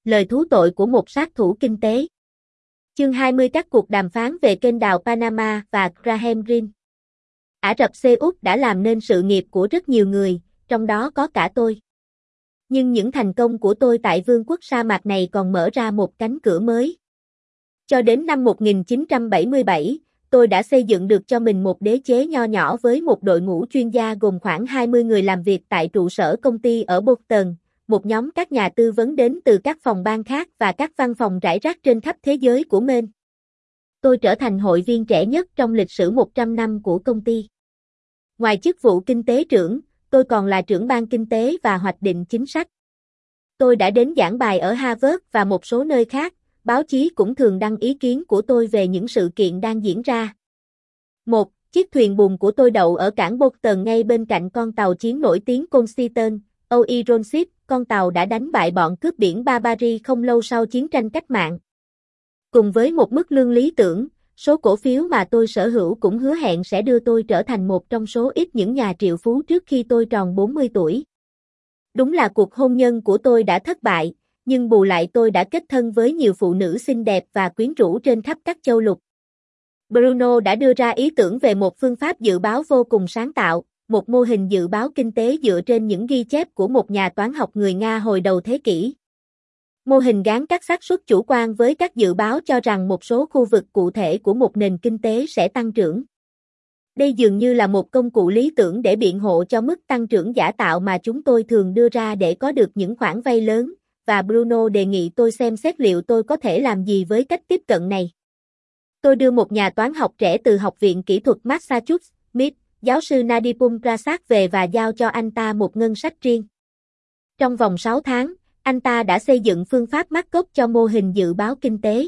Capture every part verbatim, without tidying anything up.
Lời thú tội của một sát thủ kinh tế. Chương hai mươi Các cuộc đàm phán về kênh đào Panama và Graham Greene. Ả Rập Xê Út đã làm nên sự nghiệp của rất nhiều người, trong đó có cả tôi. Nhưng những thành công của tôi tại vương quốc sa mạc này còn mở ra một cánh cửa mới. Cho đến năm một nghìn chín trăm bảy mươi bảy, tôi đã xây dựng được cho mình một đế chế nho nhỏ với một đội ngũ chuyên gia gồm khoảng hai mươi người làm việc tại trụ sở công ty ở Boston, một nhóm các nhà tư vấn đến từ các phòng ban khác và các văn phòng rải rác trên khắp thế giới của Maine. Tôi trở thành hội viên trẻ nhất trong lịch sử một trăm năm của công ty. Ngoài chức vụ kinh tế trưởng, tôi còn là trưởng ban kinh tế và hoạch định chính sách. Tôi đã đến giảng bài ở Harvard và một số nơi khác, báo chí cũng thường đăng ý kiến của tôi về những sự kiện đang diễn ra. một. Chiếc thuyền buồm của tôi đậu ở cảng Boston ngay bên cạnh con tàu chiến nổi tiếng Constitution, Iron Ship, con tàu đã đánh bại bọn cướp biển Barbary không lâu sau chiến tranh cách mạng. Cùng với một mức lương lý tưởng, số cổ phiếu mà tôi sở hữu cũng hứa hẹn sẽ đưa tôi trở thành một trong số ít những nhà triệu phú trước khi tôi tròn bốn mươi tuổi. Đúng là cuộc hôn nhân của tôi đã thất bại, nhưng bù lại tôi đã kết thân với nhiều phụ nữ xinh đẹp và quyến rũ trên khắp các châu lục. Bruno đã đưa ra ý tưởng về một phương pháp dự báo vô cùng sáng tạo, một mô hình dự báo kinh tế dựa trên những ghi chép của một nhà toán học người Nga hồi đầu thế kỷ. Mô hình gán các xác suất chủ quan với các dự báo cho rằng một số khu vực cụ thể của một nền kinh tế sẽ tăng trưởng. Đây dường như là một công cụ lý tưởng để biện hộ cho mức tăng trưởng giả tạo mà chúng tôi thường đưa ra để có được những khoản vay lớn, và Bruno đề nghị tôi xem xét liệu tôi có thể làm gì với cách tiếp cận này. Tôi đưa một nhà toán học trẻ từ Học viện Kỹ thuật Massachusetts, em i tê, giáo sư Nadipum Prasad về và giao cho anh ta một ngân sách riêng. Trong vòng sáu tháng, anh ta đã xây dựng phương pháp Markov cho mô hình dự báo kinh tế.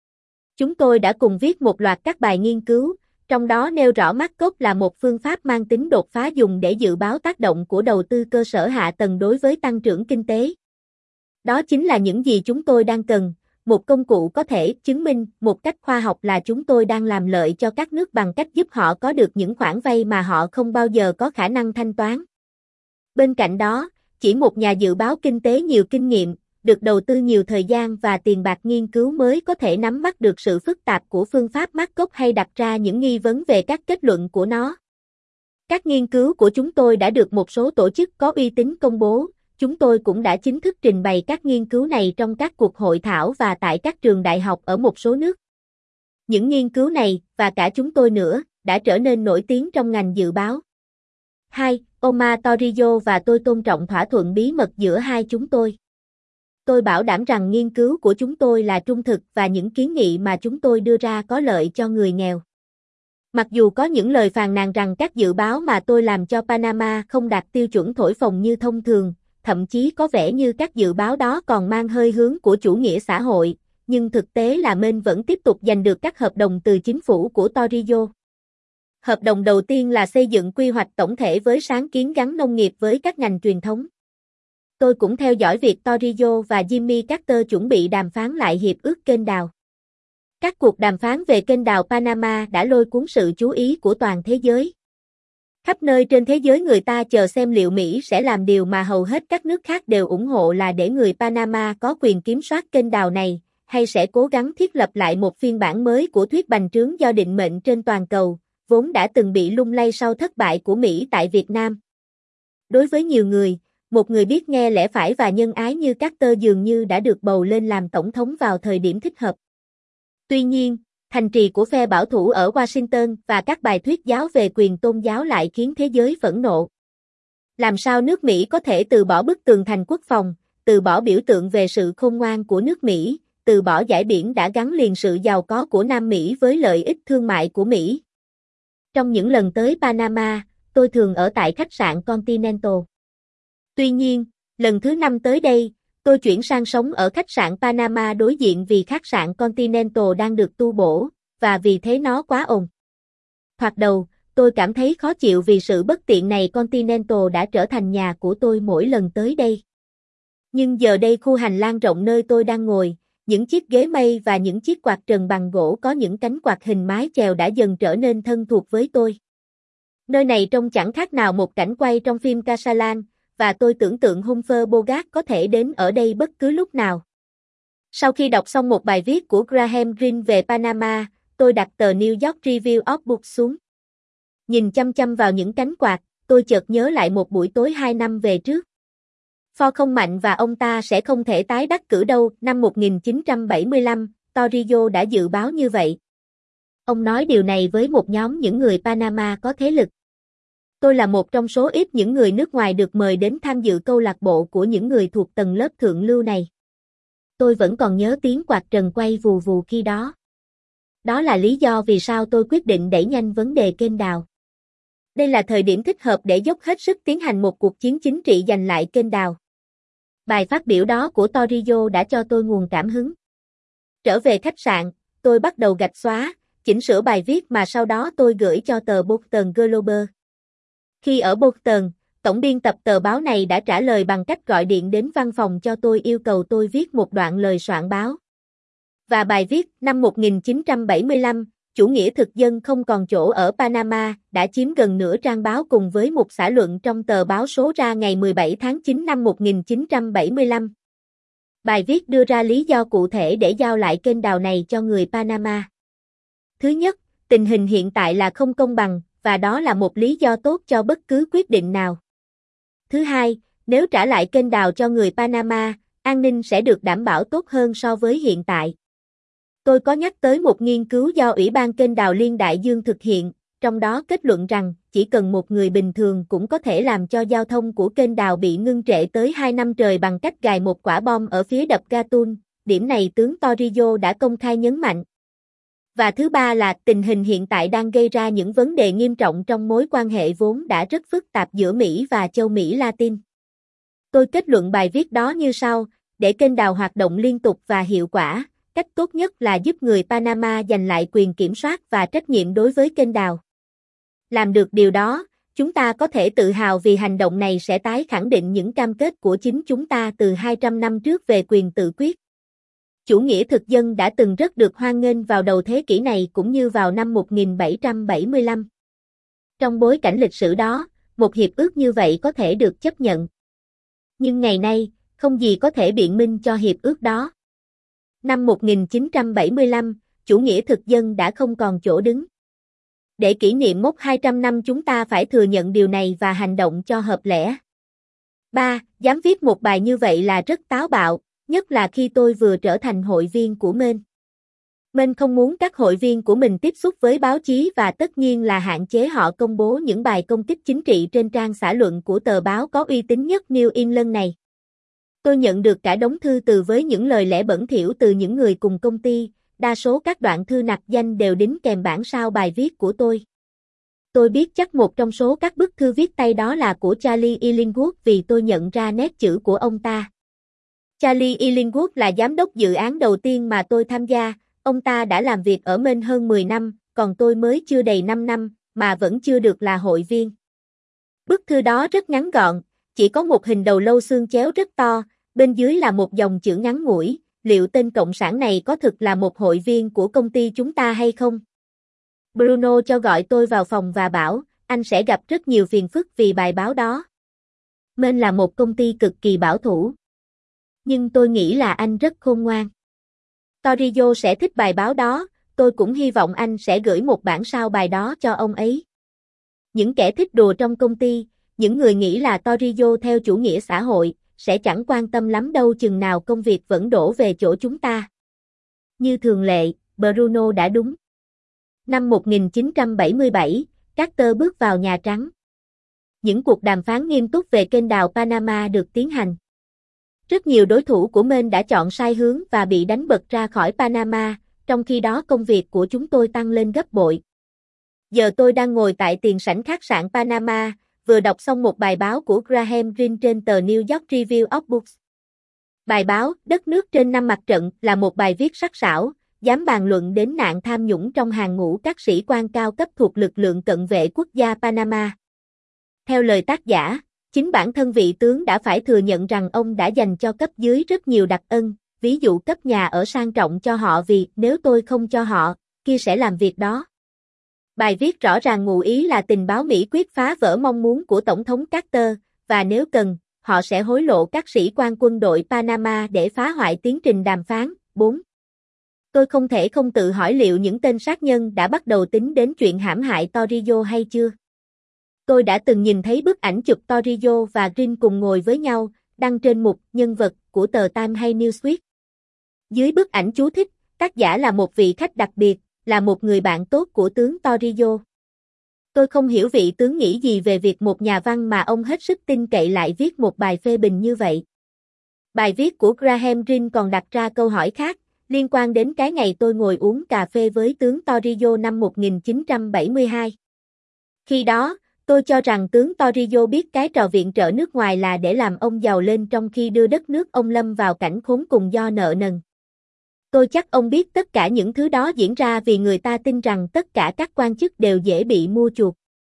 Chúng tôi đã cùng viết một loạt các bài nghiên cứu, trong đó nêu rõ Markov là một phương pháp mang tính đột phá dùng để dự báo tác động của đầu tư cơ sở hạ tầng đối với tăng trưởng kinh tế. Đó chính là những gì chúng tôi đang cần, một công cụ có thể chứng minh một cách khoa học là chúng tôi đang làm lợi cho các nước bằng cách giúp họ có được những khoản vay mà họ không bao giờ có khả năng thanh toán. Bên cạnh đó, chỉ một nhà dự báo kinh tế nhiều kinh nghiệm, được đầu tư nhiều thời gian và tiền bạc nghiên cứu mới có thể nắm bắt được sự phức tạp của phương pháp Markov hay đặt ra những nghi vấn về các kết luận của nó. Các nghiên cứu của chúng tôi đã được một số tổ chức có uy tín công bố, chúng tôi cũng đã chính thức trình bày các nghiên cứu này trong các cuộc hội thảo và tại các trường đại học ở một số nước. Những nghiên cứu này, và cả chúng tôi nữa, đã trở nên nổi tiếng trong ngành dự báo. hai. Omar Torrijos và tôi tôn trọng thỏa thuận bí mật giữa hai chúng tôi. Tôi bảo đảm rằng nghiên cứu của chúng tôi là trung thực và những kiến nghị mà chúng tôi đưa ra có lợi cho người nghèo. Mặc dù có những lời phàn nàn rằng các dự báo mà tôi làm cho Panama không đạt tiêu chuẩn thổi phồng như thông thường, thậm chí có vẻ như các dự báo đó còn mang hơi hướng của chủ nghĩa xã hội, nhưng thực tế là Maine vẫn tiếp tục giành được các hợp đồng từ chính phủ của Torrijos. Hợp đồng đầu tiên là xây dựng quy hoạch tổng thể với sáng kiến gắn nông nghiệp với các ngành truyền thống. Tôi cũng theo dõi việc Torrijos và Jimmy Carter chuẩn bị đàm phán lại hiệp ước kênh đào. Các cuộc đàm phán về kênh đào Panama đã lôi cuốn sự chú ý của toàn thế giới. Khắp nơi trên thế giới người ta chờ xem liệu Mỹ sẽ làm điều mà hầu hết các nước khác đều ủng hộ là để người Panama có quyền kiểm soát kênh đào này, hay sẽ cố gắng thiết lập lại một phiên bản mới của thuyết bành trướng do định mệnh trên toàn cầu, vốn đã từng bị lung lay sau thất bại của Mỹ tại Việt Nam. Đối với nhiều người, một người biết nghe lẽ phải và nhân ái như Carter dường như đã được bầu lên làm tổng thống vào thời điểm thích hợp. Tuy nhiên, thành trì của phe bảo thủ ở Washington và các bài thuyết giáo về quyền tôn giáo lại khiến thế giới phẫn nộ. Làm sao nước Mỹ có thể từ bỏ bức tường thành quốc phòng, từ bỏ biểu tượng về sự khôn ngoan của nước Mỹ, từ bỏ dải biển đã gắn liền sự giàu có của Nam Mỹ với lợi ích thương mại của Mỹ? Trong những lần tới Panama, tôi thường ở tại khách sạn Continental. Tuy nhiên, lần thứ năm tới đây, tôi chuyển sang sống ở khách sạn Panama đối diện vì khách sạn Continental đang được tu bổ, và vì thế nó quá ồn. Thoạt đầu, tôi cảm thấy khó chịu vì sự bất tiện này. Continental đã trở thành nhà của tôi mỗi lần tới đây. Nhưng giờ đây khu hành lang rộng nơi tôi đang ngồi, những chiếc ghế mây và những chiếc quạt trần bằng gỗ có những cánh quạt hình mái chèo đã dần trở nên thân thuộc với tôi. Nơi này trông chẳng khác nào một cảnh quay trong phim Casablanca, và tôi tưởng tượng Humphrey Bogart có thể đến ở đây bất cứ lúc nào. Sau khi đọc xong một bài viết của Graham Greene về Panama, tôi đặt tờ New York Review of Books xuống. Nhìn chăm chăm vào những cánh quạt, tôi chợt nhớ lại một buổi tối hai năm về trước. Ford không mạnh và ông ta sẽ không thể tái đắc cử đâu. Năm một nghìn chín trăm bảy mươi lăm, Torrijos đã dự báo như vậy. Ông nói điều này với một nhóm những người Panama có thế lực. Tôi là một trong số ít những người nước ngoài được mời đến tham dự câu lạc bộ của những người thuộc tầng lớp thượng lưu này. Tôi vẫn còn nhớ tiếng quạt trần quay vù vù khi đó. Đó là lý do vì sao tôi quyết định đẩy nhanh vấn đề kênh đào. Đây là thời điểm thích hợp để dốc hết sức tiến hành một cuộc chiến chính trị giành lại kênh đào. Bài phát biểu đó của Torrijos đã cho tôi nguồn cảm hứng. Trở về khách sạn, tôi bắt đầu gạch xóa, chỉnh sửa bài viết mà sau đó tôi gửi cho tờ Boston Globe. Khi ở Boston, tổng biên tập tờ báo này đã trả lời bằng cách gọi điện đến văn phòng cho tôi yêu cầu tôi viết một đoạn lời soạn báo. Và bài viết năm một nghìn chín trăm bảy mươi lăm, chủ nghĩa thực dân không còn chỗ ở Panama đã chiếm gần nửa trang báo cùng với một xã luận trong tờ báo số ra ngày mười bảy tháng chín năm một nghìn chín trăm bảy mươi lăm. Bài viết đưa ra lý do cụ thể để giao lại kênh đào này cho người Panama. Thứ nhất, tình hình hiện tại là không công bằng, và đó là một lý do tốt cho bất cứ quyết định nào. Thứ hai, nếu trả lại kênh đào cho người Panama, an ninh sẽ được đảm bảo tốt hơn so với hiện tại. Tôi có nhắc tới một nghiên cứu do Ủy ban Kênh đào Liên Đại Dương thực hiện, trong đó kết luận rằng chỉ cần một người bình thường cũng có thể làm cho giao thông của kênh đào bị ngưng trệ tới hai năm trời bằng cách gài một quả bom ở phía đập Gatun. Điểm này tướng Torrijos đã công khai nhấn mạnh. Và thứ ba là tình hình hiện tại đang gây ra những vấn đề nghiêm trọng trong mối quan hệ vốn đã rất phức tạp giữa Mỹ và châu Mỹ Latin. Tôi kết luận bài viết đó như sau, để kênh đào hoạt động liên tục và hiệu quả, cách tốt nhất là giúp người Panama giành lại quyền kiểm soát và trách nhiệm đối với kênh đào. Làm được điều đó, chúng ta có thể tự hào vì hành động này sẽ tái khẳng định những cam kết của chính chúng ta từ hai trăm năm trước về quyền tự quyết. Chủ nghĩa thực dân đã từng rất được hoan nghênh vào đầu thế kỷ này cũng như vào năm một nghìn bảy trăm bảy mươi lăm. Trong bối cảnh lịch sử đó, một hiệp ước như vậy có thể được chấp nhận. Nhưng ngày nay, không gì có thể biện minh cho hiệp ước đó. Năm một nghìn chín trăm bảy mươi lăm, chủ nghĩa thực dân đã không còn chỗ đứng. Để kỷ niệm mốc hai trăm năm chúng ta phải thừa nhận điều này và hành động cho hợp lẽ. ba. Dám viết một bài như vậy là rất táo bạo, nhất là khi tôi vừa trở thành hội viên của Maine. Maine không muốn các hội viên của mình tiếp xúc với báo chí và tất nhiên là hạn chế họ công bố những bài công kích chính trị trên trang xã luận của tờ báo có uy tín nhất New England này. Tôi nhận được cả đống thư từ với những lời lẽ bẩn thỉu từ những người cùng công ty, đa số các đoạn thư nặc danh đều đính kèm bản sao bài viết của tôi. Tôi biết chắc một trong số các bức thư viết tay đó là của Charlie Illingworth vì tôi nhận ra nét chữ của ông ta. Charlie Illingworth là giám đốc dự án đầu tiên mà tôi tham gia, ông ta đã làm việc ở Maine hơn mười năm, còn tôi mới chưa đầy năm năm, mà vẫn chưa được là hội viên. Bức thư đó rất ngắn gọn, chỉ có một hình đầu lâu xương chéo rất to, bên dưới là một dòng chữ ngắn ngủi, liệu tên cộng sản này có thực là một hội viên của công ty chúng ta hay không? Bruno cho gọi tôi vào phòng và bảo, anh sẽ gặp rất nhiều phiền phức vì bài báo đó. Maine là một công ty cực kỳ bảo thủ. Nhưng tôi nghĩ là anh rất khôn ngoan. Torrijos sẽ thích bài báo đó, tôi cũng hy vọng anh sẽ gửi một bản sao bài đó cho ông ấy. Những kẻ thích đùa trong công ty, những người nghĩ là Torrijos theo chủ nghĩa xã hội, sẽ chẳng quan tâm lắm đâu chừng nào công việc vẫn đổ về chỗ chúng ta. Như thường lệ, Bruno đã đúng. Năm một nghìn chín trăm bảy mươi bảy, Carter bước vào Nhà Trắng. Những cuộc đàm phán nghiêm túc về kênh đào Panama được tiến hành. Rất nhiều đối thủ của Maine đã chọn sai hướng và bị đánh bật ra khỏi Panama, trong khi đó công việc của chúng tôi tăng lên gấp bội. Giờ tôi đang ngồi tại tiền sảnh khách sạn Panama, vừa đọc xong một bài báo của Graham Greene trên tờ New York Review of Books. Bài báo Đất nước trên năm mặt trận là một bài viết sắc sảo, dám bàn luận đến nạn tham nhũng trong hàng ngũ các sĩ quan cao cấp thuộc lực lượng cận vệ quốc gia Panama. Theo lời tác giả, chính bản thân vị tướng đã phải thừa nhận rằng ông đã dành cho cấp dưới rất nhiều đặc ân, ví dụ cấp nhà ở sang trọng cho họ vì nếu tôi không cho họ, kia sẽ làm việc đó. Bài viết rõ ràng ngụ ý là tình báo Mỹ quyết phá vỡ mong muốn của Tổng thống Carter, và nếu cần, họ sẽ hối lộ các sĩ quan quân đội Panama để phá hoại tiến trình đàm phán, bốn. Tôi không thể không tự hỏi liệu những tên sát nhân đã bắt đầu tính đến chuyện hãm hại Torrio hay chưa. Tôi đã từng nhìn thấy bức ảnh chụp Torrio và Green cùng ngồi với nhau, đăng trên mục nhân vật của tờ Time hay Newsweek. Dưới bức ảnh chú thích, tác giả là một vị khách đặc biệt, là một người bạn tốt của tướng Torrio. Tôi không hiểu vị tướng nghĩ gì về việc một nhà văn mà ông hết sức tin cậy lại viết một bài phê bình như vậy. Bài viết của Graham Greene còn đặt ra câu hỏi khác, liên quan đến cái ngày tôi ngồi uống cà phê với tướng Torrio năm một nghìn chín trăm bảy mươi hai. Khi đó, tôi cho rằng tướng Torrio biết cái trò viện trợ nước ngoài là để làm ông giàu lên trong khi đưa đất nước ông lâm vào cảnh khốn cùng do nợ nần. Tôi chắc ông biết tất cả những thứ đó diễn ra vì người ta tin rằng tất cả các quan chức đều dễ bị mua chuộc.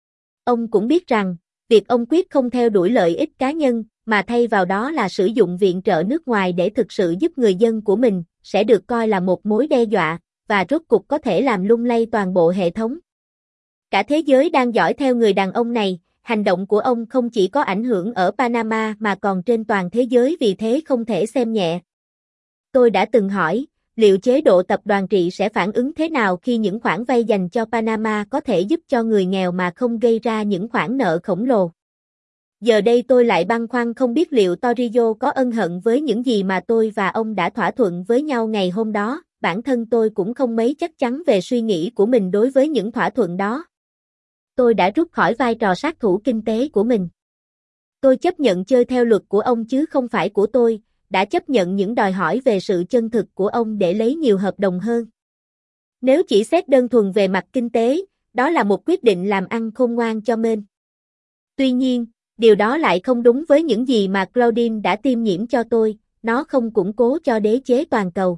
Ông cũng biết rằng, việc ông quyết không theo đuổi lợi ích cá nhân, mà thay vào đó là sử dụng viện trợ nước ngoài để thực sự giúp người dân của mình, sẽ được coi là một mối đe dọa, và rốt cục có thể làm lung lay toàn bộ hệ thống. Cả thế giới đang dõi theo người đàn ông này, hành động của ông không chỉ có ảnh hưởng ở Panama mà còn trên toàn thế giới, vì thế không thể xem nhẹ. Tôi đã từng hỏi, liệu chế độ tập đoàn trị sẽ phản ứng thế nào khi những khoản vay dành cho Panama có thể giúp cho người nghèo mà không gây ra những khoản nợ khổng lồ. Giờ đây tôi lại băn khoăn không biết liệu Torrio có ân hận với những gì mà tôi và ông đã thỏa thuận với nhau ngày hôm đó, bản thân tôi cũng không mấy chắc chắn về suy nghĩ của mình đối với những thỏa thuận đó. Tôi đã rút khỏi vai trò sát thủ kinh tế của mình. Tôi chấp nhận chơi theo luật của ông chứ không phải của tôi, đã chấp nhận những đòi hỏi về sự chân thực của ông để lấy nhiều hợp đồng hơn. Nếu chỉ xét đơn thuần về mặt kinh tế, đó là một quyết định làm ăn khôn ngoan cho mình. Tuy nhiên, điều đó lại không đúng với những gì mà Claudine đã tiêm nhiễm cho tôi, nó không củng cố cho đế chế toàn cầu.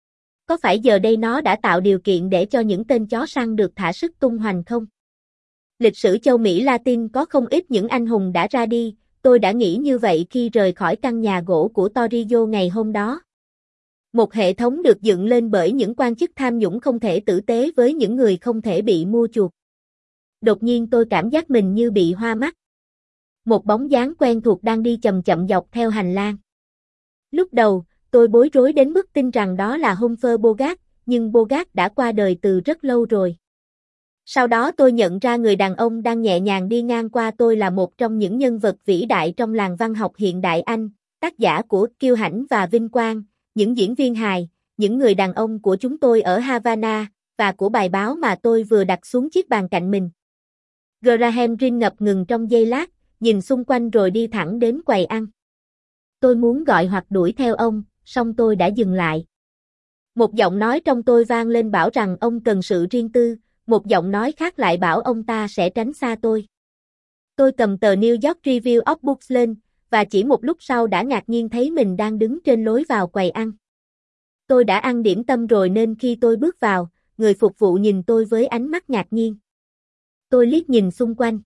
Có phải giờ đây nó đã tạo điều kiện để cho những tên chó săn được thả sức tung hoành không? Lịch sử châu Mỹ Latin có không ít những anh hùng đã ra đi, tôi đã nghĩ như vậy khi rời khỏi căn nhà gỗ của Torrio ngày hôm đó. Một hệ thống được dựng lên bởi những quan chức tham nhũng không thể tử tế với những người không thể bị mua chuộc. Đột nhiên tôi cảm giác mình như bị hoa mắt. Một bóng dáng quen thuộc đang đi chậm chậm dọc theo hành lang. Lúc đầu, tôi bối rối đến mức tin rằng đó là Humphrey Bogart, nhưng Bogart đã qua đời từ rất lâu rồi. Sau đó tôi nhận ra người đàn ông đang nhẹ nhàng đi ngang qua tôi là một trong những nhân vật vĩ đại trong làng văn học hiện đại Anh, tác giả của Kiêu hãnh và Vinh quang, những diễn viên hài, những người đàn ông của chúng tôi ở Havana, và của bài báo mà tôi vừa đặt xuống chiếc bàn cạnh mình. Graham Greene ngập ngừng trong giây lát, nhìn xung quanh rồi đi thẳng đến quầy ăn. Tôi muốn gọi hoặc đuổi theo ông, song tôi đã dừng lại. Một giọng nói trong tôi vang lên bảo rằng ông cần sự riêng tư, một giọng nói khác lại bảo ông ta sẽ tránh xa tôi. Tôi cầm tờ New York Review of Books lên, và chỉ một lúc sau đã ngạc nhiên thấy mình đang đứng trên lối vào quầy ăn. Tôi đã ăn điểm tâm rồi nên khi tôi bước vào, người phục vụ nhìn tôi với ánh mắt ngạc nhiên. Tôi liếc nhìn xung quanh.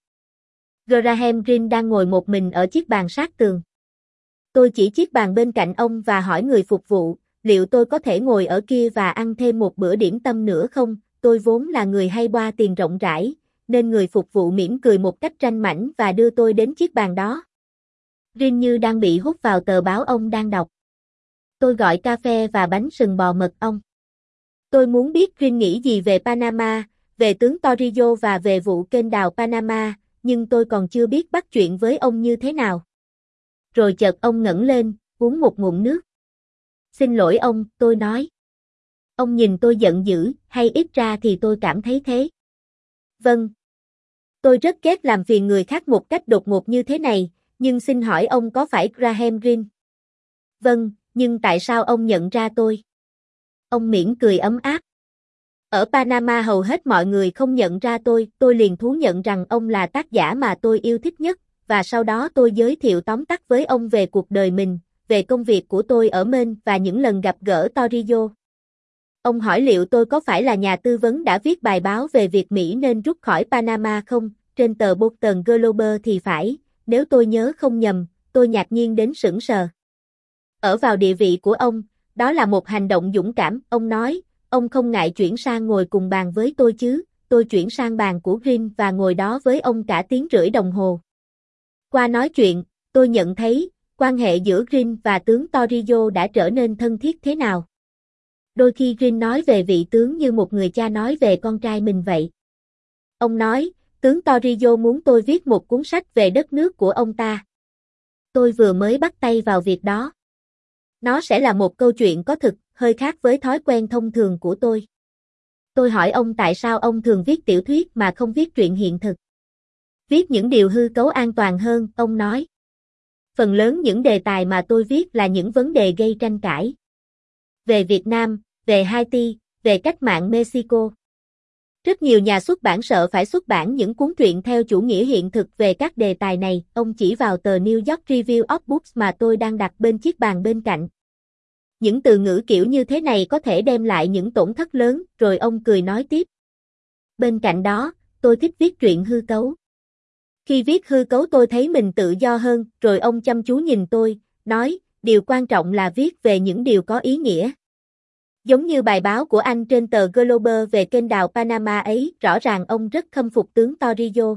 Graham Greene đang ngồi một mình ở chiếc bàn sát tường. Tôi chỉ chiếc bàn bên cạnh ông và hỏi người phục vụ, liệu tôi có thể ngồi ở kia và ăn thêm một bữa điểm tâm nữa không? Tôi vốn là người hay boa tiền rộng rãi, nên người phục vụ mỉm cười một cách ranh mãnh và đưa tôi đến chiếc bàn đó. Greene như đang bị hút vào tờ báo ông đang đọc. Tôi gọi cà phê và bánh sừng bò mật ong. Tôi muốn biết Greene nghĩ gì về Panama, về tướng Torrio và về vụ kênh đào Panama, nhưng tôi còn chưa biết bắt chuyện với ông như thế nào. Rồi chợt ông ngẩng lên, uống một ngụm nước. Xin lỗi ông, tôi nói. Ông nhìn tôi giận dữ, hay ít ra thì tôi cảm thấy thế. Vâng. Tôi rất ghét làm phiền người khác một cách đột ngột như thế này, nhưng xin hỏi ông có phải Graham Greene? Vâng, nhưng tại sao ông nhận ra tôi? Ông mỉm cười ấm áp. Ở Panama hầu hết mọi người không nhận ra tôi, tôi liền thú nhận rằng ông là tác giả mà tôi yêu thích nhất, và sau đó tôi giới thiệu tóm tắt với ông về cuộc đời mình, về công việc của tôi ở Maine và những lần gặp gỡ Torrio. Ông hỏi liệu tôi có phải là nhà tư vấn đã viết bài báo về việc Mỹ nên rút khỏi Panama không, trên tờ Boston Globe thì phải, nếu tôi nhớ không nhầm, tôi ngạc nhiên đến sững sờ. Ở vào địa vị của ông, đó là một hành động dũng cảm, ông nói, ông không ngại chuyển sang ngồi cùng bàn với tôi chứ, tôi chuyển sang bàn của Greene và ngồi đó với ông cả tiếng rưỡi đồng hồ. Qua nói chuyện, tôi nhận thấy, quan hệ giữa Greene và tướng Torrio đã trở nên thân thiết thế nào. Đôi khi Green nói về vị tướng như một người cha nói về con trai mình vậy. Ông nói, tướng Torrio muốn tôi viết một cuốn sách về đất nước của ông ta. Tôi vừa mới bắt tay vào việc đó. Nó sẽ là một câu chuyện có thực, hơi khác với thói quen thông thường của tôi. Tôi hỏi ông tại sao ông thường viết tiểu thuyết mà không viết truyện hiện thực. Viết những điều hư cấu an toàn hơn, ông nói. Phần lớn những đề tài mà tôi viết là những vấn đề gây tranh cãi. Về Việt Nam, về Haiti, về cách mạng Mexico. Rất nhiều nhà xuất bản sợ phải xuất bản những cuốn truyện theo chủ nghĩa hiện thực về các đề tài này, ông chỉ vào tờ New York Review of Books mà tôi đang đặt bên chiếc bàn bên cạnh. Những từ ngữ kiểu như thế này có thể đem lại những tổn thất lớn, rồi ông cười nói tiếp. Bên cạnh đó, tôi thích viết truyện hư cấu. Khi viết hư cấu tôi thấy mình tự do hơn, rồi ông chăm chú nhìn tôi, nói, điều quan trọng là viết về những điều có ý nghĩa. Giống như bài báo của anh trên tờ Globe về kênh đào Panama ấy, rõ ràng ông rất khâm phục tướng Torrio.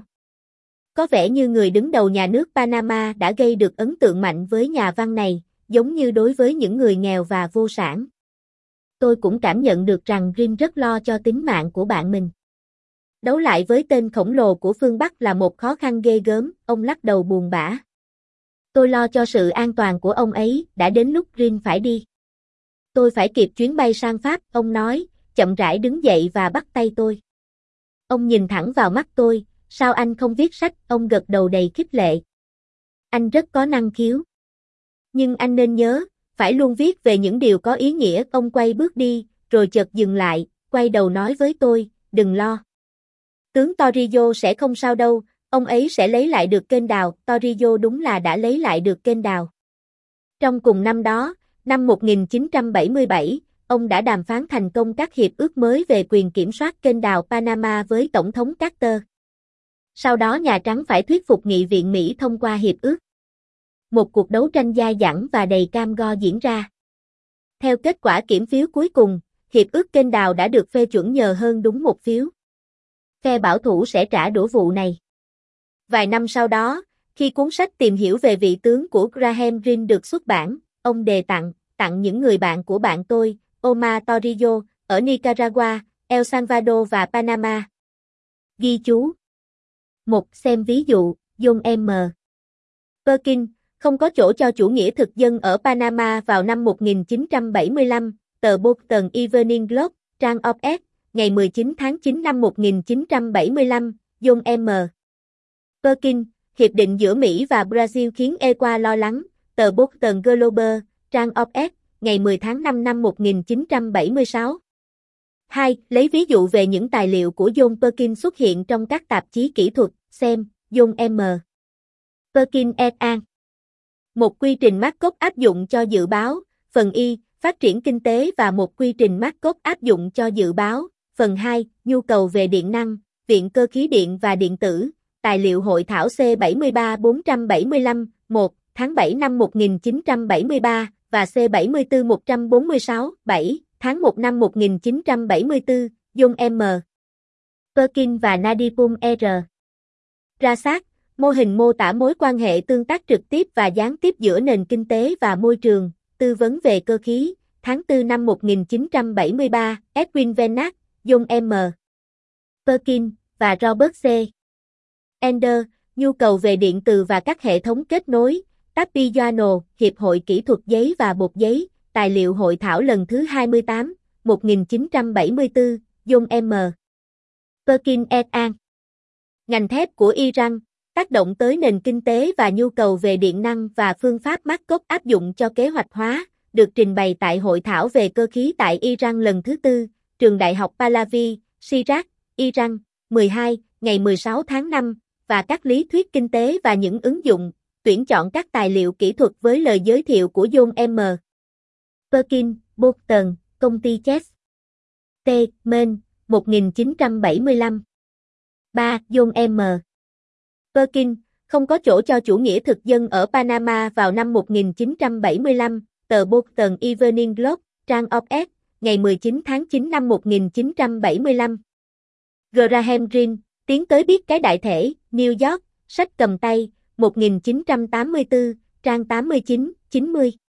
Có vẻ như người đứng đầu nhà nước Panama đã gây được ấn tượng mạnh với nhà văn này, giống như đối với những người nghèo và vô sản. Tôi cũng cảm nhận được rằng Green rất lo cho tính mạng của bạn mình. Đấu lại với tên khổng lồ của phương Bắc là một khó khăn ghê gớm, ông lắc đầu buồn bã. Tôi lo cho sự an toàn của ông ấy, đã đến lúc Green phải đi. Tôi phải kịp chuyến bay sang Pháp, ông nói, chậm rãi đứng dậy và bắt tay tôi. Ông nhìn thẳng vào mắt tôi, sao anh không viết sách, ông gật đầu đầy khích lệ. Anh rất có năng khiếu. Nhưng anh nên nhớ, phải luôn viết về những điều có ý nghĩa, ông quay bước đi, rồi chợt dừng lại, quay đầu nói với tôi, đừng lo. Tướng Torrio sẽ không sao đâu, ông ấy sẽ lấy lại được kênh đào, Torrio đúng là đã lấy lại được kênh đào. Trong cùng năm đó, năm một nghìn chín trăm bảy mươi bảy, ông đã đàm phán thành công các hiệp ước mới về quyền kiểm soát kênh đào Panama với Tổng thống Carter. Sau đó Nhà Trắng phải thuyết phục Nghị viện Mỹ thông qua hiệp ước. Một cuộc đấu tranh dai dẳng và đầy cam go diễn ra. Theo kết quả kiểm phiếu cuối cùng, hiệp ước kênh đào đã được phê chuẩn nhờ hơn đúng một phiếu. Phe bảo thủ sẽ trả đũa vụ này. Vài năm sau đó, khi cuốn sách tìm hiểu về vị tướng của Graham Greene được xuất bản, ông đề tặng, tặng những người bạn của bạn tôi, Omar Torrio, ở Nicaragua, El Salvador và Panama. Ghi chú. Một. Xem ví dụ, John M. Perkins, không có chỗ cho chủ nghĩa thực dân ở Panama vào năm một nghìn chín trăm bảy mươi lăm, tờ Boston Evening Globe, trang op-ed, ngày mười chín tháng chín năm một nghìn chín trăm bảy mươi lăm, John M. Perkins, hiệp định giữa Mỹ và Brazil khiến e qua lo lắng, tờ Boston Globe, trang op-ed, ngày mười tháng năm năm một nghìn chín trăm bảy mươi sáu. hai. Lấy ví dụ về những tài liệu của John Perkins xuất hiện trong các tạp chí kỹ thuật, xem, John M. Perkins et al. Một quy trình Markov áp dụng cho dự báo, phần Y, phát triển kinh tế và một quy trình Markov áp dụng cho dự báo, phần hai, nhu cầu về điện năng, Viện Cơ khí điện và Điện tử, tài liệu hội thảo C bảy mươi ba bốn trăm bảy mươi lăm, một, tháng bảy năm một nghìn chín trăm bảy mươi ba và C bảy mươi tư một trăm bốn mươi sáu, bảy, tháng một năm một nghìn chín trăm bảy mươi tư, John M. Perkins và Nadipum R. Prasad, mô hình mô tả mối quan hệ tương tác trực tiếp và gián tiếp giữa nền kinh tế và môi trường, tư vấn về cơ khí, tháng tư năm một nghìn chín trăm bảy mươi ba, Edwin Venat, John M. Perkins, và Robert C. Ender, nhu cầu về điện từ và các hệ thống kết nối, Tapiano, Hiệp hội Kỹ thuật giấy và bột giấy, tài liệu hội thảo lần thứ hai mươi tám, một nghìn chín trăm bảy mươi tư, John M. Perkins et al. Ngành thép của Iran, tác động tới nền kinh tế và nhu cầu về điện năng và phương pháp Markov áp dụng cho kế hoạch hóa, được trình bày tại hội thảo về cơ khí tại Iran lần thứ tư, trường đại học Pahlavi, Shiraz, Iran, mười hai, ngày mười sáu tháng năm, và các lý thuyết kinh tế và những ứng dụng, tuyển chọn các tài liệu kỹ thuật với lời giới thiệu của John M. Perkins, Boston, công ty Chess. T. Main, một nghìn chín trăm bảy mươi lăm. ba. John M. Perkins, không có chỗ cho chủ nghĩa thực dân ở Panama vào năm một nghìn chín trăm bảy mươi lăm, tờ Boston Evening Globe, trang op-ed, ngày mười chín tháng chín năm một nghìn chín trăm bảy mươi lăm. Graham Greene, tiến tới biết cái đại thể, New York, sách cầm tay, một nghìn chín trăm tám mươi tư, trang tám mươi chín, chín mươi.